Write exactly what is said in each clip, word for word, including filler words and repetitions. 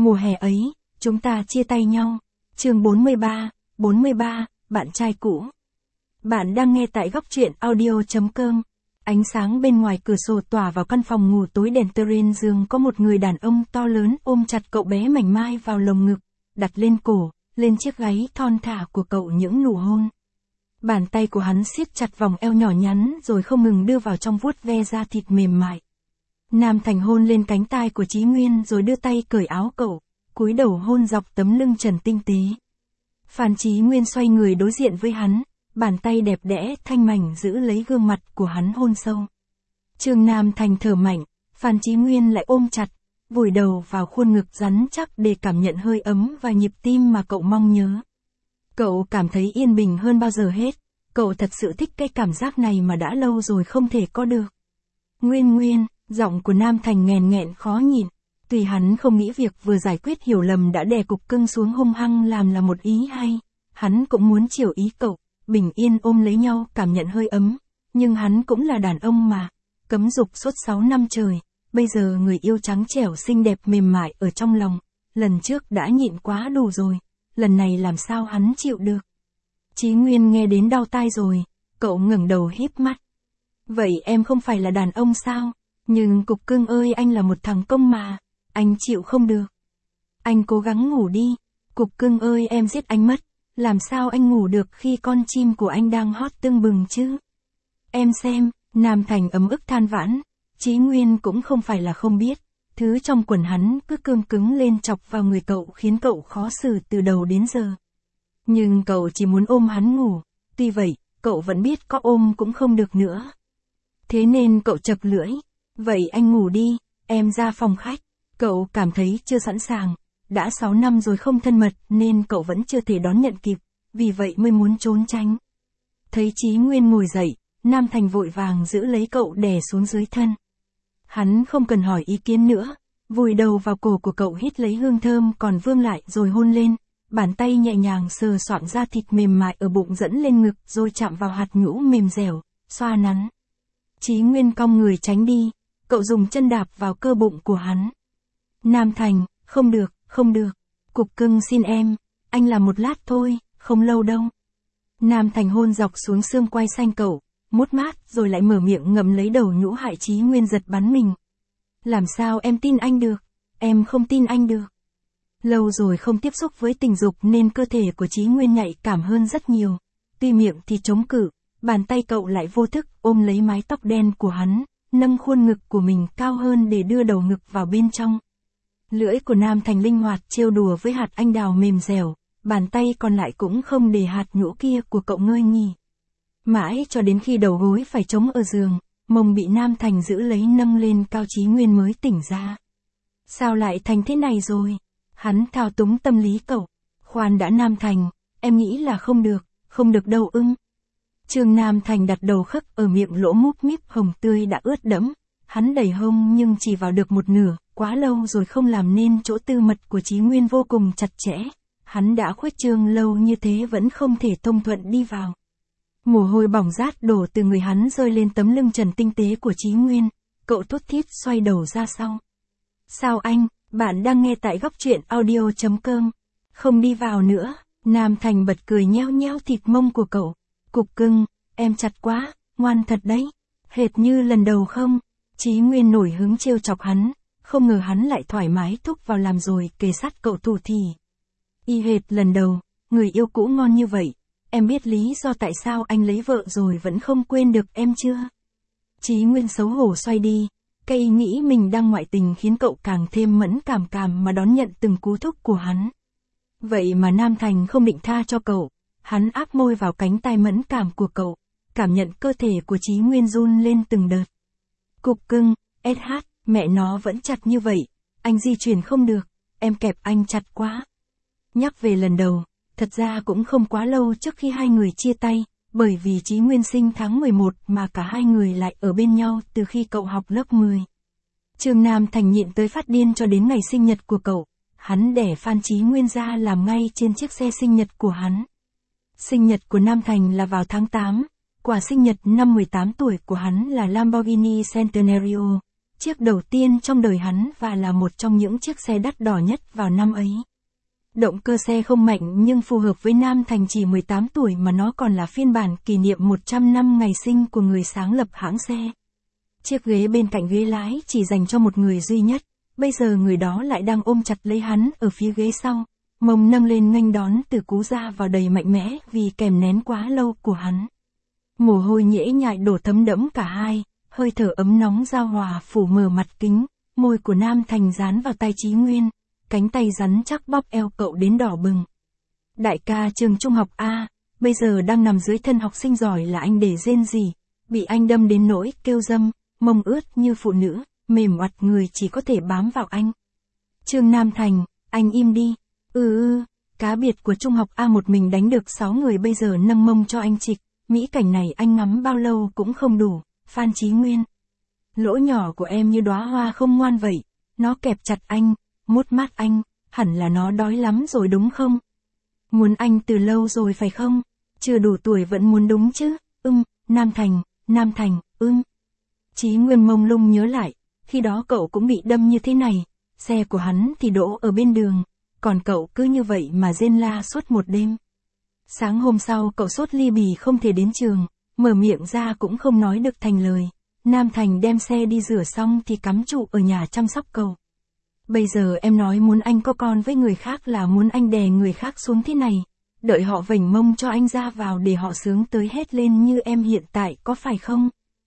Mùa hè ấy, chúng ta chia tay nhau. Chương bốn mươi ba, bốn mươi ba, bạn trai cũ. Bạn đang nghe tại góc truyện audio chấm com. Ánh sáng bên ngoài cửa sổ tỏa vào căn phòng ngủ tối đèn terrain giường có một người đàn ông to lớn ôm chặt cậu bé mảnh mai vào lồng ngực, đặt lên cổ, lên chiếc gáy thon thả của cậu những nụ hôn. Bàn tay của hắn siết chặt vòng eo nhỏ nhắn rồi không ngừng đưa vào trong vuốt ve da thịt mềm mại. Nam Thành hôn lên cánh tai của Chí Nguyên rồi đưa tay cởi áo cậu, cúi đầu hôn dọc tấm lưng trần tinh tế. Phan Chí Nguyên xoay người đối diện với hắn, bàn tay đẹp đẽ thanh mảnh giữ lấy gương mặt của hắn hôn sâu. Trương Nam Thành thở mạnh, Phan Chí Nguyên lại ôm chặt, vùi đầu vào khuôn ngực rắn chắc để cảm nhận hơi ấm và nhịp tim mà cậu mong nhớ. Cậu cảm thấy yên bình hơn bao giờ hết, cậu thật sự thích cái cảm giác này mà đã lâu rồi không thể có được. Nguyên Nguyên, giọng của Nam Thành nghèn nghẹn khó nhịn, tuy hắn không nghĩ việc vừa giải quyết hiểu lầm đã đè cục cưng xuống hung hăng làm là một ý hay, hắn cũng muốn chiều ý cậu, bình yên ôm lấy nhau cảm nhận hơi ấm, nhưng hắn cũng là đàn ông mà, cấm dục suốt sáu năm trời, bây giờ người yêu trắng trẻo xinh đẹp mềm mại ở trong lòng, lần trước đã nhịn quá đủ rồi, lần này làm sao hắn chịu được. Chí Nguyên nghe đến đau tai rồi, cậu ngẩng đầu híp mắt. Vậy em không phải là đàn ông sao? Nhưng cục cưng ơi, anh là một thằng công mà, anh chịu không được. Anh cố gắng ngủ đi, cục cưng ơi, em giết anh mất, làm sao anh ngủ được khi con chim của anh đang hót tưng bừng chứ? Em xem, Nam Thành ấm ức than vãn, Chí Nguyên cũng không phải là không biết, thứ trong quần hắn cứ cương cứng lên chọc vào người cậu khiến cậu khó xử từ đầu đến giờ. Nhưng cậu chỉ muốn ôm hắn ngủ, tuy vậy, cậu vẫn biết có ôm cũng không được nữa. Thế nên cậu chậc lưỡi. Vậy anh ngủ đi, em ra phòng khách. Cậu cảm thấy chưa sẵn sàng, đã sáu năm rồi không thân mật nên cậu vẫn chưa thể đón nhận kịp, vì vậy mới muốn trốn tránh. Thấy Chí Nguyên ngồi dậy, Nam Thành vội vàng giữ lấy cậu đè xuống dưới thân. Hắn không cần hỏi ý kiến nữa, vùi đầu vào cổ của cậu hít lấy hương thơm còn vương lại rồi hôn lên, bàn tay nhẹ nhàng sờ soạng da thịt mềm mại ở bụng dẫn lên ngực rồi chạm vào hạt nhũ mềm dẻo, xoa nắn. Chí Nguyên cong người tránh đi. Cậu dùng chân đạp vào cơ bụng của hắn. Nam Thành, không được, không được. Cục cưng xin em, anh làm một lát thôi, không lâu đâu. Nam Thành hôn dọc xuống xương quai xanh cậu, mút mát rồi lại mở miệng ngậm lấy đầu nhũ hại Chí Nguyên giật bắn mình. Làm sao em tin anh được, em không tin anh được. Lâu rồi không tiếp xúc với tình dục nên cơ thể của Chí Nguyên nhạy cảm hơn rất nhiều. Tuy miệng thì chống cự, bàn tay cậu lại vô thức ôm lấy mái tóc đen của hắn, nâng khuôn ngực của mình cao hơn để đưa đầu ngực vào bên trong. Lưỡi của Nam Thành linh hoạt trêu đùa với hạt anh đào mềm dẻo, bàn tay còn lại cũng không để hạt nhũ kia của cậu ngơi nghỉ. Mãi cho đến khi đầu gối phải chống ở giường, mông bị Nam Thành giữ lấy nâng lên cao, Chí Nguyên mới tỉnh ra. Sao lại thành thế này rồi? Hắn thao túng tâm lý cậu. Khoan đã Nam Thành, em nghĩ là không được, không được đâu ưng. Trương Nam Thành đặt đầu khấc ở miệng lỗ múp míp hồng tươi đã ướt đẫm, hắn đẩy hông nhưng chỉ vào được một nửa, quá lâu rồi không làm nên chỗ tư mật của Chí Nguyên vô cùng chặt chẽ, hắn đã khuếch trương lâu như thế vẫn không thể thông thuận đi vào. Mồ hôi bỏng rát đổ từ người hắn rơi lên tấm lưng trần tinh tế của Chí Nguyên, cậu thút thít xoay đầu ra sau. Sao anh, bạn đang nghe tại góc truyện audio chấm com, không đi vào nữa, Nam Thành bật cười nheo nheo thịt mông của cậu. Cục cưng, em chặt quá, ngoan thật đấy, hệt như lần đầu không? Chí Nguyên nổi hứng trêu chọc hắn, không ngờ hắn lại thoải mái thúc vào làm rồi kề sát cậu thủ thỉ. Y hệt lần đầu, người yêu cũ ngon như vậy, em biết lý do tại sao anh lấy vợ rồi vẫn không quên được em chưa? Chí Nguyên xấu hổ xoay đi, cái ý nghĩ mình đang ngoại tình khiến cậu càng thêm mẫn cảm cảm mà đón nhận từng cú thúc của hắn. Vậy mà Nam Thành không định tha cho cậu. Hắn áp môi vào cánh tay mẫn cảm của cậu, cảm nhận cơ thể của Chí Nguyên run lên từng đợt. Cục cưng, ét hát, mẹ nó vẫn chặt như vậy, anh di chuyển không được, em kẹp anh chặt quá. Nhắc về lần đầu, thật ra cũng không quá lâu trước khi hai người chia tay, bởi vì Chí Nguyên sinh tháng mười một mà cả hai người lại ở bên nhau từ khi cậu học lớp mười. Trương Nam Thành nhịn tới phát điên cho đến ngày sinh nhật của cậu, hắn đẻ Phan Chí Nguyên ra làm ngay trên chiếc xe sinh nhật của hắn. Sinh nhật của Nam Thành là vào tháng tám, quà sinh nhật năm mười tám tuổi của hắn là Lamborghini Centenario. chiếc đầu tiên trong đời hắn và là một trong những chiếc xe đắt đỏ nhất vào năm ấy. Động cơ xe không mạnh nhưng phù hợp với Nam Thành chỉ mười tám tuổi mà nó còn là phiên bản kỷ niệm một trăm năm ngày sinh của người sáng lập hãng xe. Chiếc ghế bên cạnh ghế lái chỉ dành cho một người duy nhất, bây giờ người đó lại đang ôm chặt lấy hắn ở phía ghế sau, mông nâng lên nghênh đón từ cú ra vào đầy mạnh mẽ vì kèm nén quá lâu của hắn. Mồ hôi nhễ nhại đổ thấm đẫm cả hai, hơi thở ấm nóng giao hòa phủ mờ mặt kính, môi của Nam Thành dán vào tay Chí Nguyên, cánh tay rắn chắc bóp eo cậu đến đỏ bừng. Đại ca trường trung học A, bây giờ đang nằm dưới thân học sinh giỏi là anh để rên rỉ, bị anh đâm đến nỗi kêu dâm, mông ướt như phụ nữ, mềm oặt người chỉ có thể bám vào anh. Trương Nam Thành, anh im đi. Ừ ừ, cá biệt của trung học A một mình đánh được sáu người bây giờ nâng mông cho anh trịch, mỹ cảnh này anh ngắm bao lâu cũng không đủ. Phan Chí Nguyên. Lỗ nhỏ của em như đóa hoa không ngoan vậy, nó kẹp chặt anh, mút mát anh, hẳn là nó đói lắm rồi đúng không? Muốn anh từ lâu rồi phải không? Chưa đủ tuổi vẫn muốn đúng chứ? Ưm, Nam Thành, Nam Thành, ưm. Chí Nguyên mông lung nhớ lại, khi đó cậu cũng bị đâm như thế này, xe của hắn thì đỗ ở bên đường, còn cậu cứ như vậy mà rên la suốt một đêm. Sáng hôm sau cậu sốt ly bì không thể đến trường, mở miệng ra cũng không nói được thành lời. Nam Thành đem xe đi rửa xong thì cắm trụ ở nhà chăm sóc cậu. Bây giờ em nói muốn anh có con với người khác là muốn anh đè người khác xuống thế này, đợi họ vểnh mông cho anh ra vào để họ sướng tới hết lên như em hiện tại có phải không?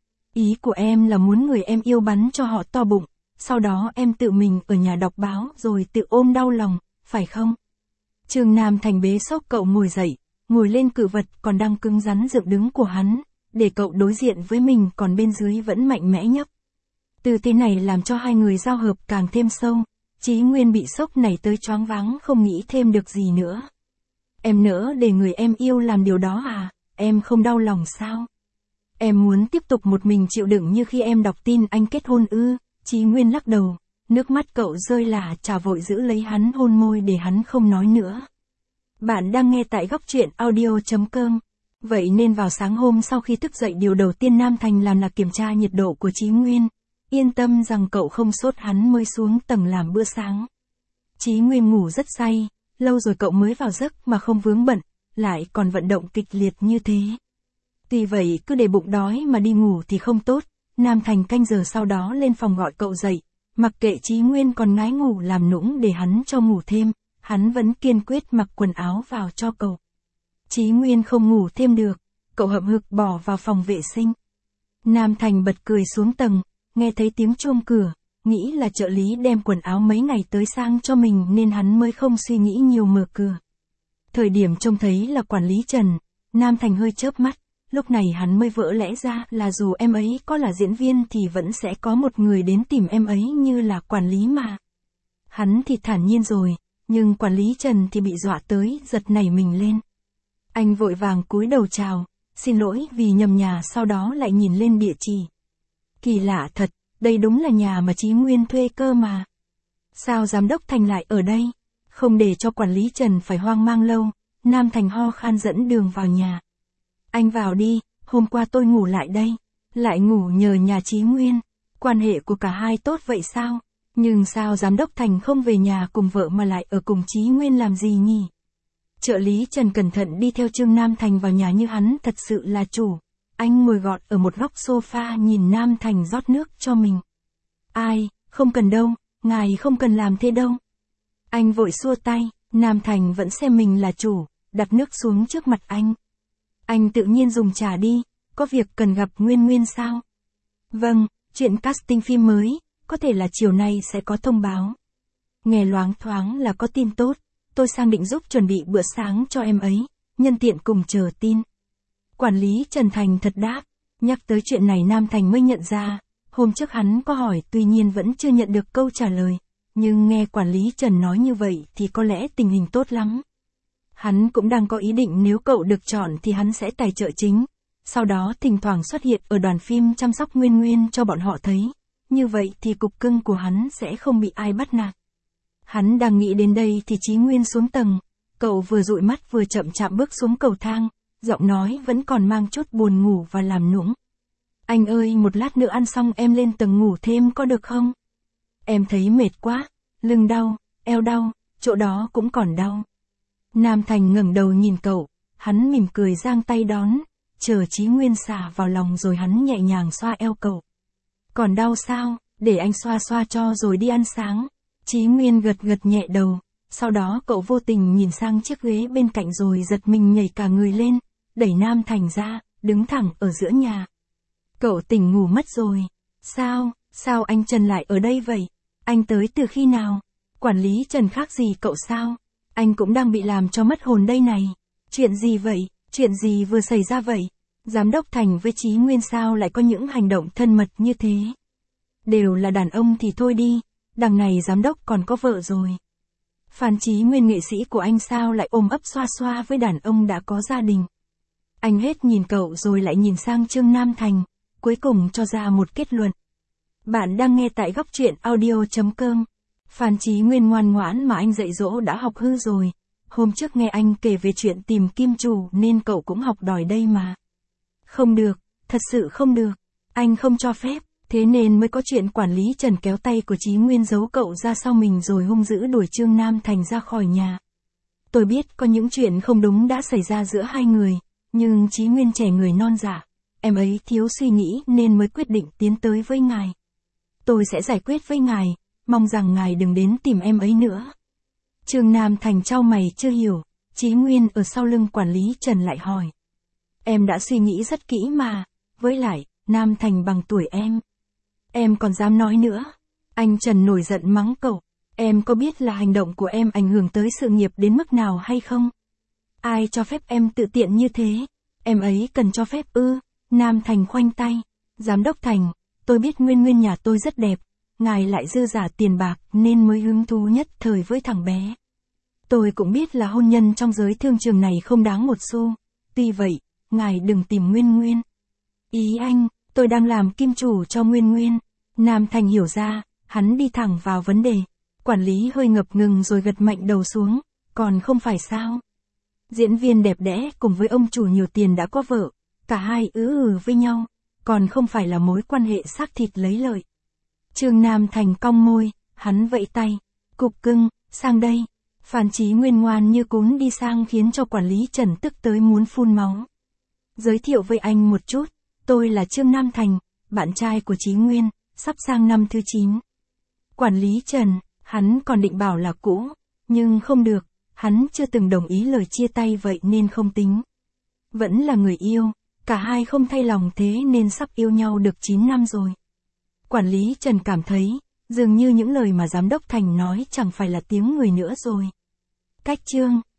Ý của em là muốn người em yêu bắn cho họ to bụng, sau đó em tự mình ở nhà đọc báo rồi tự ôm đau lòng, phải không? Trương Nam Thành bế sốc cậu ngồi dậy, ngồi lên cự vật còn đang cứng rắn dựng đứng của hắn, để cậu đối diện với mình còn bên dưới vẫn mạnh mẽ nhấp. Từ thế này làm cho hai người giao hợp càng thêm sâu, Chí Nguyên bị sốc này tới choáng váng không nghĩ thêm được gì nữa. Em nỡ để người em yêu làm điều đó à, em không đau lòng sao? Em muốn tiếp tục một mình chịu đựng như khi em đọc tin anh kết hôn ư? Chí Nguyên lắc đầu, nước mắt cậu rơi lả chả vội giữ lấy hắn hôn môi để hắn không nói nữa. Bạn đang nghe tại góc truyện audio chấm com. Vậy nên vào sáng hôm sau khi thức dậy điều đầu tiên Nam Thành làm là kiểm tra nhiệt độ của Chí Nguyên. Yên tâm rằng cậu không sốt hắn mới xuống tầng làm bữa sáng. Chí Nguyên ngủ rất say, lâu rồi cậu mới vào giấc mà không vướng bận, lại còn vận động kịch liệt như thế. Tuy vậy cứ để bụng đói mà đi ngủ thì không tốt, Nam Thành canh giờ sau đó lên phòng gọi cậu dậy, mặc kệ Chí Nguyên còn ngái ngủ làm nũng để hắn cho ngủ thêm, hắn vẫn kiên quyết mặc quần áo vào cho cậu. Chí Nguyên không ngủ thêm được, cậu hậm hực bỏ vào phòng vệ sinh. Nam Thành bật cười xuống tầng, nghe thấy tiếng chuông cửa, nghĩ là trợ lý đem quần áo mấy ngày tới sang cho mình nên hắn mới không suy nghĩ nhiều mở cửa. Thời điểm trông thấy là quản lý Trần, Nam Thành hơi chớp mắt, lúc này hắn mới vỡ lẽ ra là dù em ấy có là diễn viên thì vẫn sẽ có một người đến tìm em ấy như là quản lý mà. Hắn thì thản nhiên rồi, nhưng quản lý Trần thì bị dọa tới, giật nảy mình lên. Anh vội vàng cúi đầu chào, xin lỗi vì nhầm nhà sau đó lại nhìn lên địa chỉ. Kỳ lạ thật, đây đúng là nhà mà Chí Nguyên thuê cơ mà. Sao giám đốc Thành lại ở đây? Không để cho quản lý Trần phải hoang mang lâu, Nam Thành ho khan dẫn đường vào nhà. Anh vào đi, hôm qua tôi ngủ lại đây. Lại ngủ nhờ nhà Chí Nguyên. Quan hệ của cả hai tốt vậy sao? Nhưng sao giám đốc Thành không về nhà cùng vợ mà lại ở cùng Chí Nguyên làm gì nhỉ? Trợ lý Trần cẩn thận đi theo Trương Nam Thành vào nhà như hắn thật sự là chủ. Anh ngồi gọn ở một góc sofa nhìn Nam Thành rót nước cho mình. Ai, không cần đâu, ngài không cần làm thế đâu. Anh vội xua tay, Nam Thành vẫn xem mình là chủ, đặt nước xuống trước mặt anh. Anh tự nhiên dùng trà đi, có việc cần gặp Nguyên Nguyên sao? Vâng, chuyện casting phim mới, có thể là chiều nay sẽ có thông báo. Nghe loáng thoáng là có tin tốt, tôi sang định giúp chuẩn bị bữa sáng cho em ấy, nhân tiện cùng chờ tin. Quản lý Trần Thành thật đáp, nhắc tới chuyện này Nam Thành mới nhận ra, hôm trước hắn có hỏi tuy nhiên vẫn chưa nhận được câu trả lời, nhưng nghe quản lý Trần nói như vậy thì có lẽ tình hình tốt lắm. Hắn cũng đang có ý định nếu cậu được chọn thì hắn sẽ tài trợ chính, sau đó thỉnh thoảng xuất hiện ở đoàn phim chăm sóc Nguyên Nguyên cho bọn họ thấy, như vậy thì cục cưng của hắn sẽ không bị ai bắt nạt. Hắn đang nghĩ đến đây thì Chí Nguyên xuống tầng, cậu vừa dụi mắt vừa chậm chạp bước xuống cầu thang, giọng nói vẫn còn mang chút buồn ngủ và làm nũng. Anh ơi, một lát nữa ăn xong em lên tầng ngủ thêm có được không? Em thấy mệt quá, lưng đau, eo đau, chỗ đó cũng còn đau. Nam Thành ngẩng đầu nhìn cậu, hắn mỉm cười giang tay đón, chờ Chí Nguyên xả vào lòng rồi hắn nhẹ nhàng xoa eo cậu. Còn đau sao, để anh xoa xoa cho rồi đi ăn sáng. Chí Nguyên gật gật nhẹ đầu, sau đó cậu vô tình nhìn sang chiếc ghế bên cạnh rồi giật mình nhảy cả người lên, đẩy Nam Thành ra, đứng thẳng ở giữa nhà. Cậu tỉnh ngủ mất rồi. Sao, sao anh Trần lại ở đây vậy? Anh tới từ khi nào? Quản lý Trần khác gì cậu sao? Anh cũng đang bị làm cho mất hồn đây này. Chuyện gì vậy? Chuyện gì vừa xảy ra vậy? Giám đốc Thành với Chí Nguyên sao lại có những hành động thân mật như thế? Đều là đàn ông thì thôi đi, đằng này giám đốc còn có vợ rồi. Phan Chí Nguyên nghệ sĩ của anh sao lại ôm ấp xoa xoa với đàn ông đã có gia đình? Anh hết nhìn cậu rồi lại nhìn sang Trương Nam Thành, cuối cùng cho ra một kết luận. Bạn đang nghe tại góc truyện audio chấm com. Phan Chí Nguyên ngoan ngoãn mà anh dạy dỗ đã học hư rồi. Hôm trước nghe anh kể về chuyện tìm kim chủ nên cậu cũng học đòi đây mà. Không được, thật sự không được. Anh không cho phép, thế nên mới có chuyện quản lý Trần kéo tay của Chí Nguyên giấu cậu ra sau mình rồi hung dữ đuổi Trương Nam Thành ra khỏi nhà. Tôi biết có những chuyện không đúng đã xảy ra giữa hai người, nhưng Chí Nguyên trẻ người non dạ. Em ấy thiếu suy nghĩ nên mới quyết định tiến tới với ngài. Tôi sẽ giải quyết với ngài, mong rằng ngài đừng đến tìm em ấy nữa. Trương Nam Thành chau mày chưa hiểu, Chí Nguyên ở sau lưng quản lý Trần lại hỏi. Em đã suy nghĩ rất kỹ mà, với lại, Nam Thành bằng tuổi em. Em còn dám nói nữa. Anh Trần nổi giận mắng cậu. Em có biết là hành động của em ảnh hưởng tới sự nghiệp đến mức nào hay không? Ai cho phép em tự tiện như thế? Em ấy cần cho phép ư? Nam Thành khoanh tay. Giám đốc Thành, tôi biết nguyên nguyên nhà tôi rất đẹp, ngài lại dư giả tiền bạc nên mới hứng thú nhất thời với thằng bé. Tôi cũng biết là hôn nhân trong giới thương trường này không đáng một xu. Tuy vậy, ngài đừng tìm Nguyên Nguyên. Ý anh, tôi đang làm kim chủ cho Nguyên Nguyên. Nam Thành hiểu ra, hắn đi thẳng vào vấn đề. Quản lý hơi ngập ngừng rồi gật mạnh đầu xuống, còn không phải sao? Diễn viên đẹp đẽ cùng với ông chủ nhiều tiền đã có vợ, cả hai ứ ừ với nhau, còn không phải là mối quan hệ xác thịt lấy lợi. Trương Nam Thành cong môi, hắn vẫy tay. Cục cưng, sang đây. Phan Chí Nguyên ngoan như cún đi sang khiến cho quản lý Trần tức tới muốn phun máu. Giới thiệu với anh một chút, tôi là Trương Nam Thành, bạn trai của Chí Nguyên, sắp sang năm thứ chín. Quản lý Trần, hắn còn định bảo là cũ, nhưng không được, hắn chưa từng đồng ý lời chia tay vậy nên không tính. Vẫn là người yêu, cả hai không thay lòng thế nên sắp yêu nhau được chín năm rồi. Quản lý Trần cảm thấy, dường như những lời mà giám đốc Thành nói chẳng phải là tiếng người nữa rồi. Cách Trương